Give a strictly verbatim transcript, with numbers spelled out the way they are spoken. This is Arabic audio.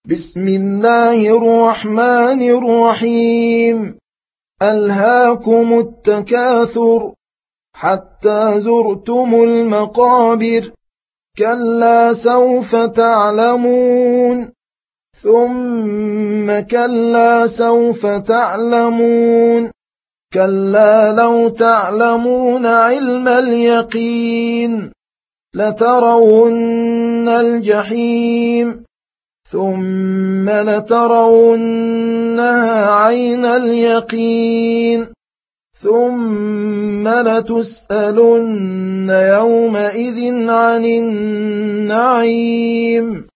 بسم الله الرحمن الرحيم. ألهاكم التكاثر حتى زرتم المقابر، كلا سوف تعلمون ثم كلا سوف تعلمون، كلا لو تعلمون علم اليقين لترون الجحيم ثم لترونها عين اليقين ثم لتسألن يومئذ عن النعيم.